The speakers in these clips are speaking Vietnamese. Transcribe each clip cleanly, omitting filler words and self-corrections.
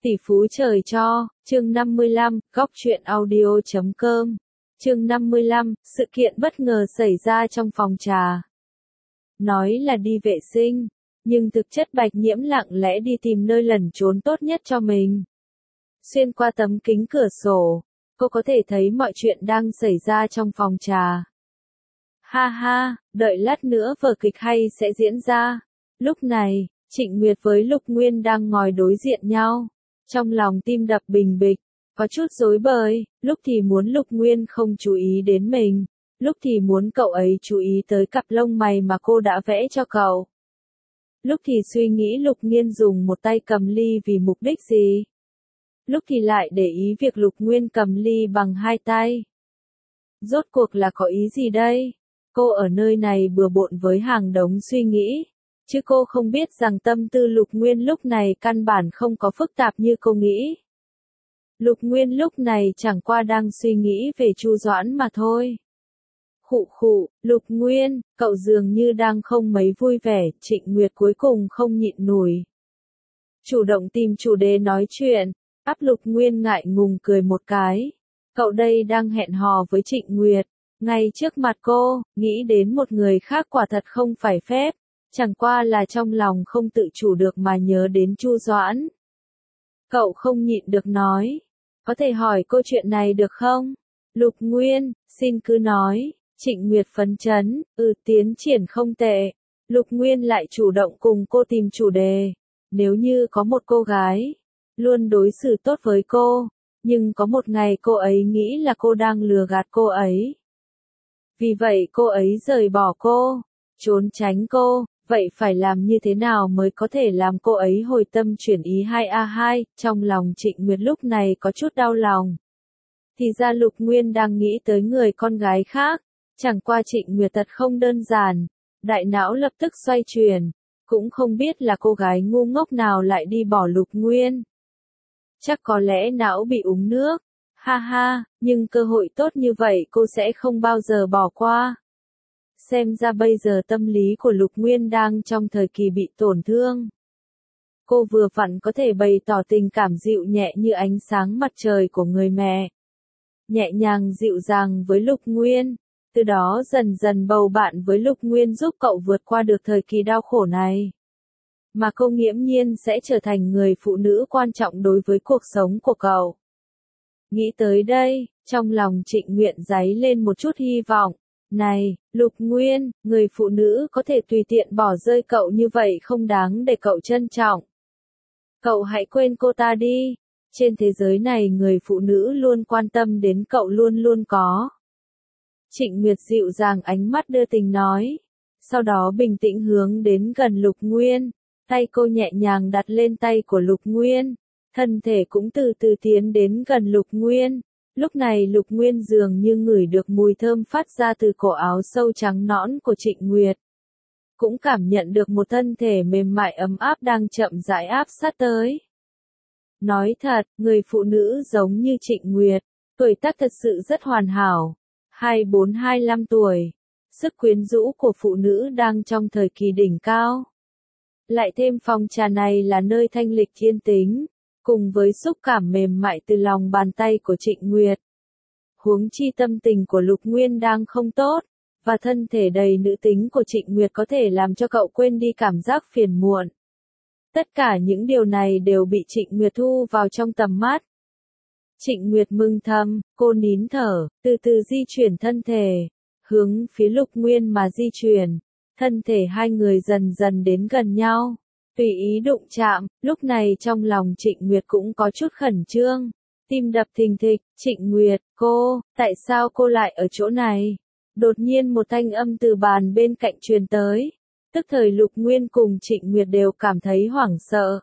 Tỷ phú trời cho, chương 55, góc truyện audio.com. Chương 55, sự kiện bất ngờ xảy ra trong phòng trà. Nói là đi vệ sinh, nhưng thực chất Bạch Nhiễm lặng lẽ đi tìm nơi lẩn trốn tốt nhất cho mình. Xuyên qua tấm kính cửa sổ, cô có thể thấy mọi chuyện đang xảy ra trong phòng trà. Ha ha, đợi lát nữa vở kịch hay sẽ diễn ra. Lúc này, Trịnh Nguyệt với Lục Nguyên đang ngồi đối diện nhau. Trong lòng tim đập bình bịch, có chút rối bời, lúc thì muốn Lục Nguyên không chú ý đến mình, lúc thì muốn cậu ấy chú ý tới cặp lông mày mà cô đã vẽ cho cậu. Lúc thì suy nghĩ Lục Nguyên dùng một tay cầm ly vì mục đích gì. Lúc thì lại để ý việc Lục Nguyên cầm ly bằng hai tay. Rốt cuộc là có ý gì đây? Cô ở nơi này bừa bộn với hàng đống suy nghĩ. Chứ cô không biết rằng tâm tư Lục Nguyên lúc này căn bản không có phức tạp như cô nghĩ. Lục Nguyên lúc này chẳng qua đang suy nghĩ về Chu Doãn mà thôi. Khụ khụ, Lục Nguyên, cậu dường như đang không mấy vui vẻ, Trịnh Nguyệt cuối cùng không nhịn nổi. Chủ động tìm chủ đề nói chuyện, áp Lục Nguyên ngại ngùng cười một cái. Cậu đây đang hẹn hò với Trịnh Nguyệt, ngay trước mặt cô, nghĩ đến một người khác quả thật không phải phép. Chẳng qua là trong lòng không tự chủ được mà nhớ đến Chu Doãn. Cậu không nhịn được nói. Có thể hỏi cô chuyện này được không? Lục Nguyên, xin cứ nói. Trịnh Nguyệt phấn chấn, tiến triển không tệ. Lục Nguyên lại chủ động cùng cô tìm chủ đề. Nếu như có một cô gái, luôn đối xử tốt với cô, nhưng có một ngày cô ấy nghĩ là cô đang lừa gạt cô ấy. Vì vậy cô ấy rời bỏ cô, trốn tránh cô. Vậy phải làm như thế nào mới có thể làm cô ấy hồi tâm chuyển ý 2A2, trong lòng Trịnh Nguyệt lúc này có chút đau lòng. Thì ra Lục Nguyên đang nghĩ tới người con gái khác, chẳng qua Trịnh Nguyệt thật không đơn giản, đại não lập tức xoay chuyển, cũng không biết là cô gái ngu ngốc nào lại đi bỏ Lục Nguyên. Chắc có lẽ não bị uống nước, ha ha, nhưng cơ hội tốt như vậy cô sẽ không bao giờ bỏ qua. Xem ra bây giờ tâm lý của Lục Nguyên đang trong thời kỳ bị tổn thương. Cô vừa vặn có thể bày tỏ tình cảm dịu nhẹ như ánh sáng mặt trời của người mẹ. Nhẹ nhàng dịu dàng với Lục Nguyên, từ đó dần dần bầu bạn với Lục Nguyên giúp cậu vượt qua được thời kỳ đau khổ này. Mà cô nghiễm nhiên sẽ trở thành người phụ nữ quan trọng đối với cuộc sống của cậu. Nghĩ tới đây, trong lòng Trịnh Nguyệt dấy lên một chút hy vọng. Này, Lục Nguyên, người phụ nữ có thể tùy tiện bỏ rơi cậu như vậy không đáng để cậu trân trọng. Cậu hãy quên cô ta đi. Trên thế giới này người phụ nữ luôn quan tâm đến cậu luôn luôn có. Trịnh Nguyệt dịu dàng ánh mắt đưa tình nói. Sau đó bình tĩnh hướng đến gần Lục Nguyên. Tay cô nhẹ nhàng đặt lên tay của Lục Nguyên. Thân thể cũng từ từ tiến đến gần Lục Nguyên. Lúc này Lục Nguyên dường như ngửi được mùi thơm phát ra từ cổ áo sâu trắng nõn của Trịnh Nguyệt. Cũng cảm nhận được một thân thể mềm mại ấm áp đang chậm rãi áp sát tới. Nói thật, người phụ nữ giống như Trịnh Nguyệt, tuổi tác thật sự rất hoàn hảo. 24-25 tuổi. Sức quyến rũ của phụ nữ đang trong thời kỳ đỉnh cao. Lại thêm phòng trà này là nơi thanh lịch yên tĩnh. Cùng với xúc cảm mềm mại từ lòng bàn tay của Trịnh Nguyệt. Huống chi tâm tình của Lục Nguyên đang không tốt, và thân thể đầy nữ tính của Trịnh Nguyệt có thể làm cho cậu quên đi cảm giác phiền muộn. Tất cả những điều này đều bị Trịnh Nguyệt thu vào trong tầm mắt. Trịnh Nguyệt mừng thầm, cô nín thở, từ từ di chuyển thân thể, hướng phía Lục Nguyên mà di chuyển, thân thể hai người dần dần đến gần nhau. Tùy ý đụng chạm, lúc này trong lòng Trịnh Nguyệt cũng có chút khẩn trương. Tim đập thình thịch, Trịnh Nguyệt, tại sao cô lại ở chỗ này? Đột nhiên một thanh âm từ bàn bên cạnh truyền tới. Tức thời Lục Nguyên cùng Trịnh Nguyệt đều cảm thấy hoảng sợ.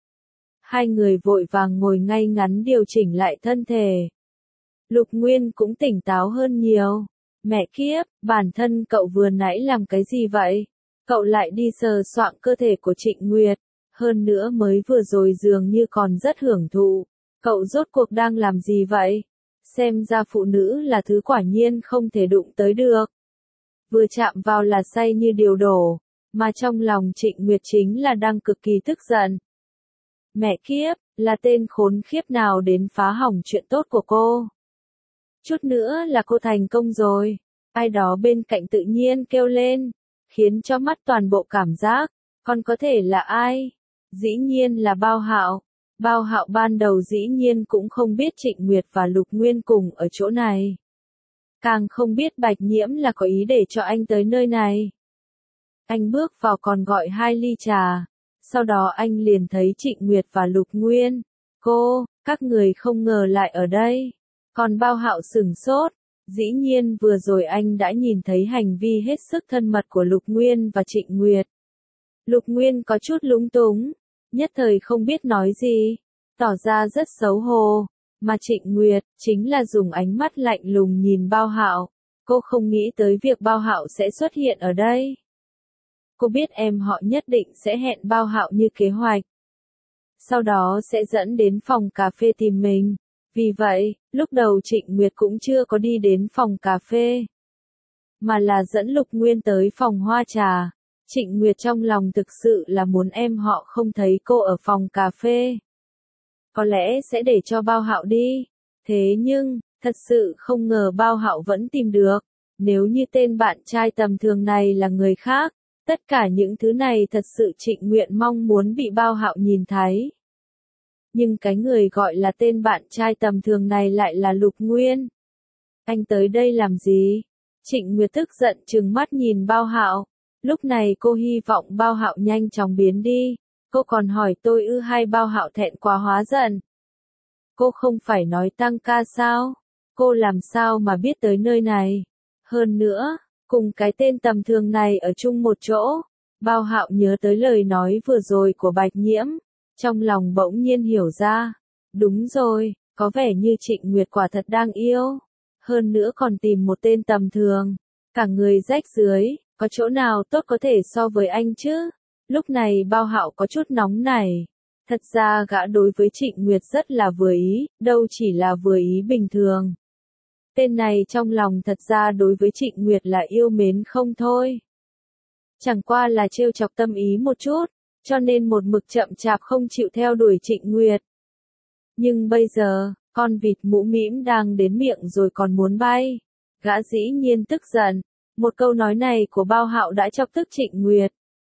Hai người vội vàng ngồi ngay ngắn điều chỉnh lại thân thể. Lục Nguyên cũng tỉnh táo hơn nhiều. Mẹ kiếp, bản thân cậu vừa nãy làm cái gì vậy? Cậu lại đi sờ soạng cơ thể của Trịnh Nguyệt, hơn nữa mới vừa rồi dường như còn rất hưởng thụ. Cậu rốt cuộc đang làm gì vậy? Xem ra phụ nữ là thứ quả nhiên không thể đụng tới được. Vừa chạm vào là say như điều đổ, mà trong lòng Trịnh Nguyệt chính là đang cực kỳ tức giận. Mẹ kiếp, là tên khốn khiếp nào đến phá hỏng chuyện tốt của cô. Chút nữa là cô thành công rồi. Ai đó bên cạnh tự nhiên kêu lên, khiến cho mắt toàn bộ cảm giác, còn có thể là ai? Dĩ nhiên là Bao Hạo. Bao Hạo ban đầu dĩ nhiên cũng không biết Trịnh Nguyệt và Lục Nguyên cùng ở chỗ này. Càng không biết Bạch Nhiễm là có ý để cho anh tới nơi này. Anh bước vào còn gọi 2 ly trà. Sau đó anh liền thấy Trịnh Nguyệt và Lục Nguyên. Các người không ngờ lại ở đây. Còn Bao Hạo sửng sốt. Dĩ nhiên vừa rồi anh đã nhìn thấy hành vi hết sức thân mật của Lục Nguyên và Trịnh Nguyệt. Lục Nguyên có chút lúng túng, nhất thời không biết nói gì, tỏ ra rất xấu hổ, mà Trịnh Nguyệt chính là dùng ánh mắt lạnh lùng nhìn Bao Hạo. Cô không nghĩ tới việc Bao Hạo sẽ xuất hiện ở đây. Cô biết em họ nhất định sẽ hẹn Bao Hạo như kế hoạch. Sau đó sẽ dẫn đến phòng cà phê tìm mình. Vì vậy, lúc đầu Trịnh Nguyệt cũng chưa có đi đến phòng cà phê, mà là dẫn Lục Nguyên tới phòng hoa trà. Trịnh Nguyệt trong lòng thực sự là muốn em họ không thấy cô ở phòng cà phê. Có lẽ sẽ để cho Bao Hạo đi. Thế nhưng, thật sự không ngờ Bao Hạo vẫn tìm được. Nếu như tên bạn trai tầm thường này là người khác, tất cả những thứ này thật sự Trịnh Nguyệt mong muốn bị Bao Hạo nhìn thấy. Nhưng cái người gọi là tên bạn trai tầm thường này lại là Lục Nguyên. Anh tới đây làm gì? Trịnh Nguyệt tức giận trừng mắt nhìn Bao Hạo. Lúc này cô hy vọng Bao Hạo nhanh chóng biến đi. Cô còn hỏi tôi hay Bao Hạo thẹn quá hóa giận. Cô không phải nói tăng ca sao? Cô làm sao mà biết tới nơi này? Hơn nữa, cùng cái tên tầm thường này ở chung một chỗ. Bao Hạo nhớ tới lời nói vừa rồi của Bạch Nhiễm. Trong lòng bỗng nhiên hiểu ra. Đúng rồi, có vẻ như Trịnh Nguyệt quả thật đang yêu. Hơn nữa còn tìm một tên tầm thường. Cả người rách rưới, có chỗ nào tốt có thể so với anh chứ? Lúc này Bao Hạo có chút nóng nảy. Thật ra gã đối với Trịnh Nguyệt rất là vừa ý, đâu chỉ là vừa ý bình thường. Tên này trong lòng thật ra đối với Trịnh Nguyệt là yêu mến không thôi. Chẳng qua là trêu chọc tâm ý một chút, cho nên một mực chậm chạp không chịu theo đuổi Trịnh Nguyệt. Nhưng bây giờ, con vịt mũ mĩm đang đến miệng rồi còn muốn bay. Gã dĩ nhiên tức giận. Một câu nói này của Bao Hạo đã chọc tức Trịnh Nguyệt.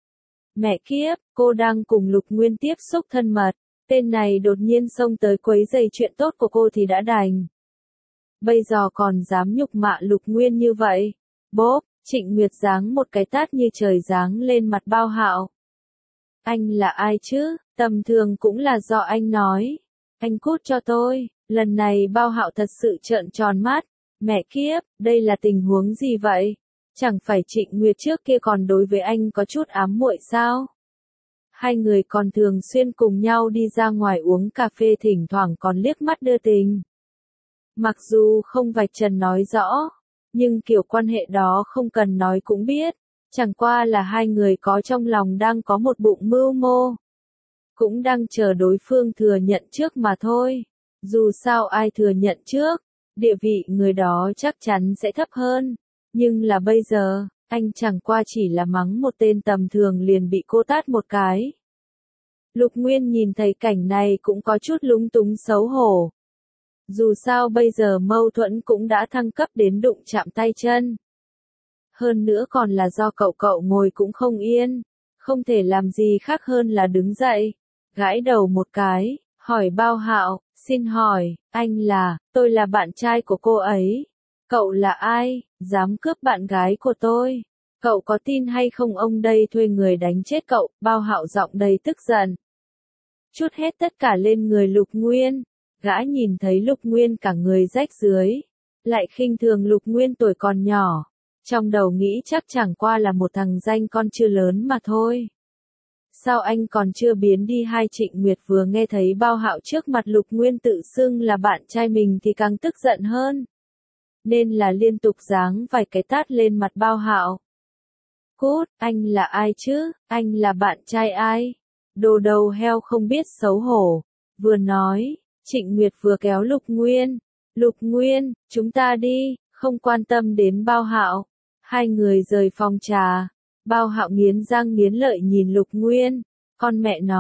Mẹ kiếp, cô đang cùng Lục Nguyên tiếp xúc thân mật. Tên này đột nhiên xông tới quấy rầy chuyện tốt của cô thì đã đành. Bây giờ còn dám nhục mạ Lục Nguyên như vậy. Bốp, Trịnh Nguyệt giáng một cái tát như trời giáng lên mặt Bao Hạo. Anh là ai chứ? Tầm thường cũng là do anh nói. Anh cút cho tôi. Lần này Bao Hạo thật sự trợn tròn mắt. Mẹ kiếp, đây là tình huống gì vậy? Chẳng phải Trịnh Nguyệt trước kia còn đối với anh có chút ám muội sao? Hai người còn thường xuyên cùng nhau đi ra ngoài uống cà phê, thỉnh thoảng còn liếc mắt đưa tình. Mặc dù không vạch trần nói rõ, nhưng kiểu quan hệ đó không cần nói cũng biết. Chẳng qua là hai người có trong lòng đang có một bụng mưu mô. Cũng đang chờ đối phương thừa nhận trước mà thôi. Dù sao ai thừa nhận trước, địa vị người đó chắc chắn sẽ thấp hơn. Nhưng là bây giờ, anh chẳng qua chỉ là mắng một tên tầm thường liền bị cô tát một cái. Lục Nguyên nhìn thấy cảnh này cũng có chút lúng túng xấu hổ. Dù sao bây giờ mâu thuẫn cũng đã thăng cấp đến đụng chạm tay chân. Hơn nữa còn là do cậu ngồi cũng không yên, không thể làm gì khác hơn là đứng dậy, gãi đầu một cái, hỏi Bao Hạo, xin hỏi, tôi là bạn trai của cô ấy. Cậu là ai, dám cướp bạn gái của tôi? Cậu có tin hay không ông đây thuê người đánh chết cậu? Bao Hạo giọng đầy tức giận. Chút hết tất cả lên người Lục Nguyên. Gã nhìn thấy Lục Nguyên cả người rách rưới, lại khinh thường Lục Nguyên tuổi còn nhỏ. Trong đầu nghĩ chắc chẳng qua là một thằng danh con chưa lớn mà thôi. Sao anh còn chưa biến đi? Hai Trịnh Nguyệt vừa nghe thấy Bao Hạo trước mặt Lục Nguyên tự xưng là bạn trai mình thì càng tức giận hơn. Nên là liên tục giáng vài cái tát lên mặt Bao Hạo. Cút, anh là ai chứ? Anh là bạn trai ai? Đồ đầu heo không biết xấu hổ. Vừa nói, Trịnh Nguyệt vừa kéo Lục Nguyên. Lục Nguyên, chúng ta đi, không quan tâm đến Bao Hạo. Hai người rời phòng trà. Bao Hạo nghiến răng nghiến lợi nhìn Lục Nguyên. Con mẹ nó,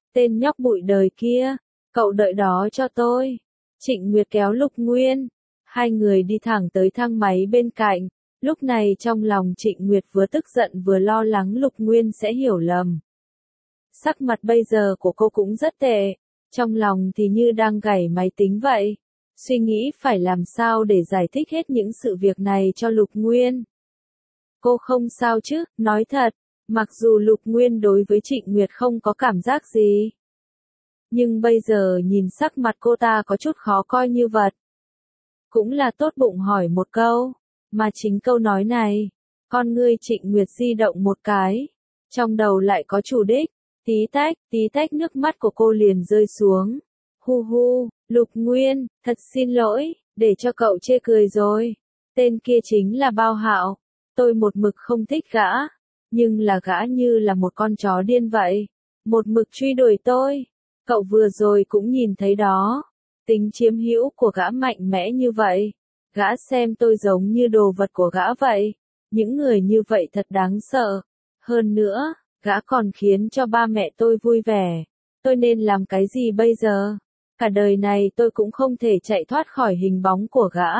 tên nhóc bụi đời kia, cậu đợi đó cho tôi. Trịnh Nguyệt kéo Lục Nguyên, hai người đi thẳng tới thang máy bên cạnh. Lúc này trong lòng Trịnh Nguyệt vừa tức giận vừa lo lắng Lục Nguyên sẽ hiểu lầm. Sắc mặt bây giờ của cô cũng rất tệ, trong lòng thì như đang gảy máy tính vậy. Suy nghĩ phải làm sao để giải thích hết những sự việc này cho Lục Nguyên. Cô không sao chứ, nói thật, mặc dù Lục Nguyên đối với Trịnh Nguyệt không có cảm giác gì. Nhưng bây giờ nhìn sắc mặt cô ta có chút khó coi như vật. Cũng là tốt bụng hỏi một câu, mà chính câu nói này, con ngươi Trịnh Nguyệt di động một cái, trong đầu lại có chủ đích, tí tách nước mắt của cô liền rơi xuống. Hu hu, Lục Nguyên, thật xin lỗi, để cho cậu chê cười rồi. Tên kia chính là Bao Hạo, tôi một mực không thích gã, nhưng là gã như là một con chó điên vậy, một mực truy đuổi tôi. Cậu vừa rồi cũng nhìn thấy đó, tính chiếm hữu của gã mạnh mẽ như vậy, gã xem tôi giống như đồ vật của gã vậy, những người như vậy thật đáng sợ. Hơn nữa, gã còn khiến cho ba mẹ tôi vui vẻ, tôi nên làm cái gì bây giờ? Cả đời này tôi cũng không thể chạy thoát khỏi hình bóng của gã.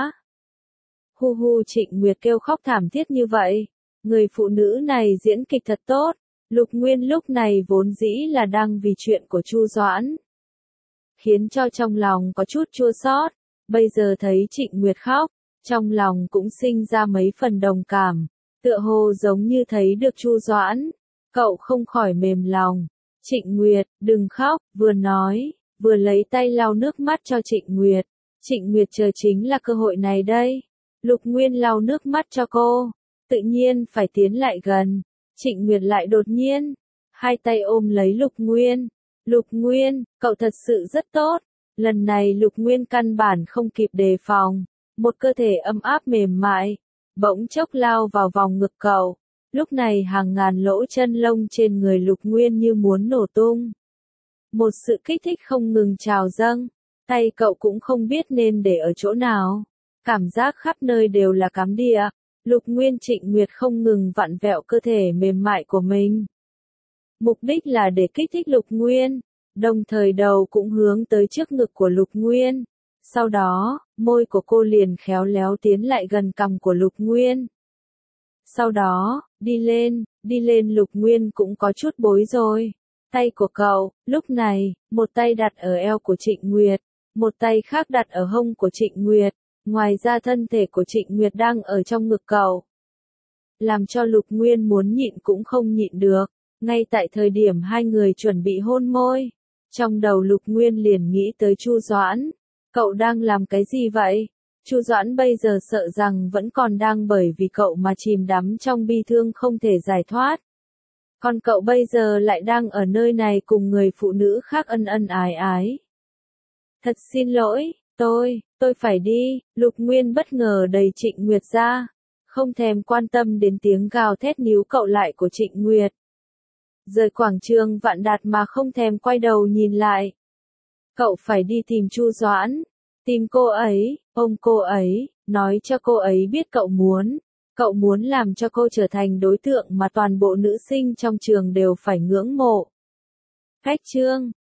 Hu hu, Trịnh Nguyệt kêu khóc thảm thiết như vậy, người phụ nữ này diễn kịch thật tốt. Lục Nguyên lúc này vốn dĩ là đang vì chuyện của Chu Doãn, khiến cho trong lòng có chút chua xót, bây giờ thấy Trịnh Nguyệt khóc, trong lòng cũng sinh ra mấy phần đồng cảm, tựa hồ giống như thấy được Chu Doãn, cậu không khỏi mềm lòng. Trịnh Nguyệt, đừng khóc, vừa nói, vừa lấy tay lau nước mắt cho Trịnh Nguyệt. Trịnh Nguyệt chờ chính là cơ hội này đây. Lục Nguyên lau nước mắt cho cô, tự nhiên phải tiến lại gần. Trịnh Nguyệt lại đột nhiên, hai tay ôm lấy Lục Nguyên. Lục Nguyên, cậu thật sự rất tốt. Lần này Lục Nguyên căn bản không kịp đề phòng, một cơ thể ấm áp mềm mại, bỗng chốc lao vào vòng ngực cậu. Lúc này hàng ngàn lỗ chân lông trên người Lục Nguyên như muốn nổ tung. Một sự kích thích không ngừng trào dâng, tay cậu cũng không biết nên để ở chỗ nào. Cảm giác khắp nơi đều là cắm địa. Lục Nguyên Trịnh Nguyệt không ngừng vặn vẹo cơ thể mềm mại của mình. Mục đích là để kích thích Lục Nguyên, đồng thời đầu cũng hướng tới trước ngực của Lục Nguyên. Sau đó, môi của cô liền khéo léo tiến lại gần cằm của Lục Nguyên. Sau đó, đi lên Lục Nguyên cũng có chút bối rồi. Tay của cậu, lúc này, một tay đặt ở eo của Trịnh Nguyệt, một tay khác đặt ở hông của Trịnh Nguyệt. Ngoài ra thân thể của Trịnh Nguyệt đang ở trong ngực cậu, làm cho Lục Nguyên muốn nhịn cũng không nhịn được. Ngay tại thời điểm hai người chuẩn bị hôn môi, trong đầu Lục Nguyên liền nghĩ tới Chu Doãn. Cậu đang làm cái gì vậy? Chu Doãn bây giờ sợ rằng vẫn còn đang bởi vì cậu mà chìm đắm trong bi thương không thể giải thoát. Còn cậu bây giờ lại đang ở nơi này cùng người phụ nữ khác ân ân ái ái. Thật xin lỗi, tôi phải đi. Lục Nguyên bất ngờ đẩy Trịnh Nguyệt ra, không thèm quan tâm đến tiếng gào thét níu cậu lại của Trịnh Nguyệt. Rời quảng trường Vạn Đạt mà không thèm quay đầu nhìn lại. Cậu phải đi tìm Chu Doãn, tìm cô ấy, ôm cô ấy, nói cho cô ấy biết cậu muốn làm cho cô trở thành đối tượng mà toàn bộ nữ sinh trong trường đều phải ngưỡng mộ. Khách chương